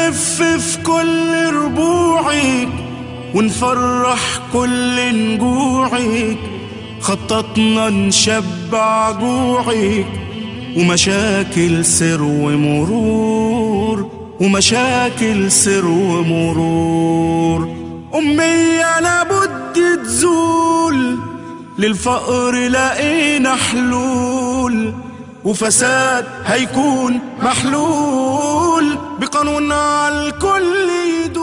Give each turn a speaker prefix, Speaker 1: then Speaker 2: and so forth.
Speaker 1: نلف في كل ربوعك ونفرح كل نجوعك، خططنا نشبع جوعك ومشاكل سر ومرور، ومشاكل سر ومرور. أمية لابد تزول، للفقر لقينا حلول، وفساد هيكون محلول بقانون على الكل يدول.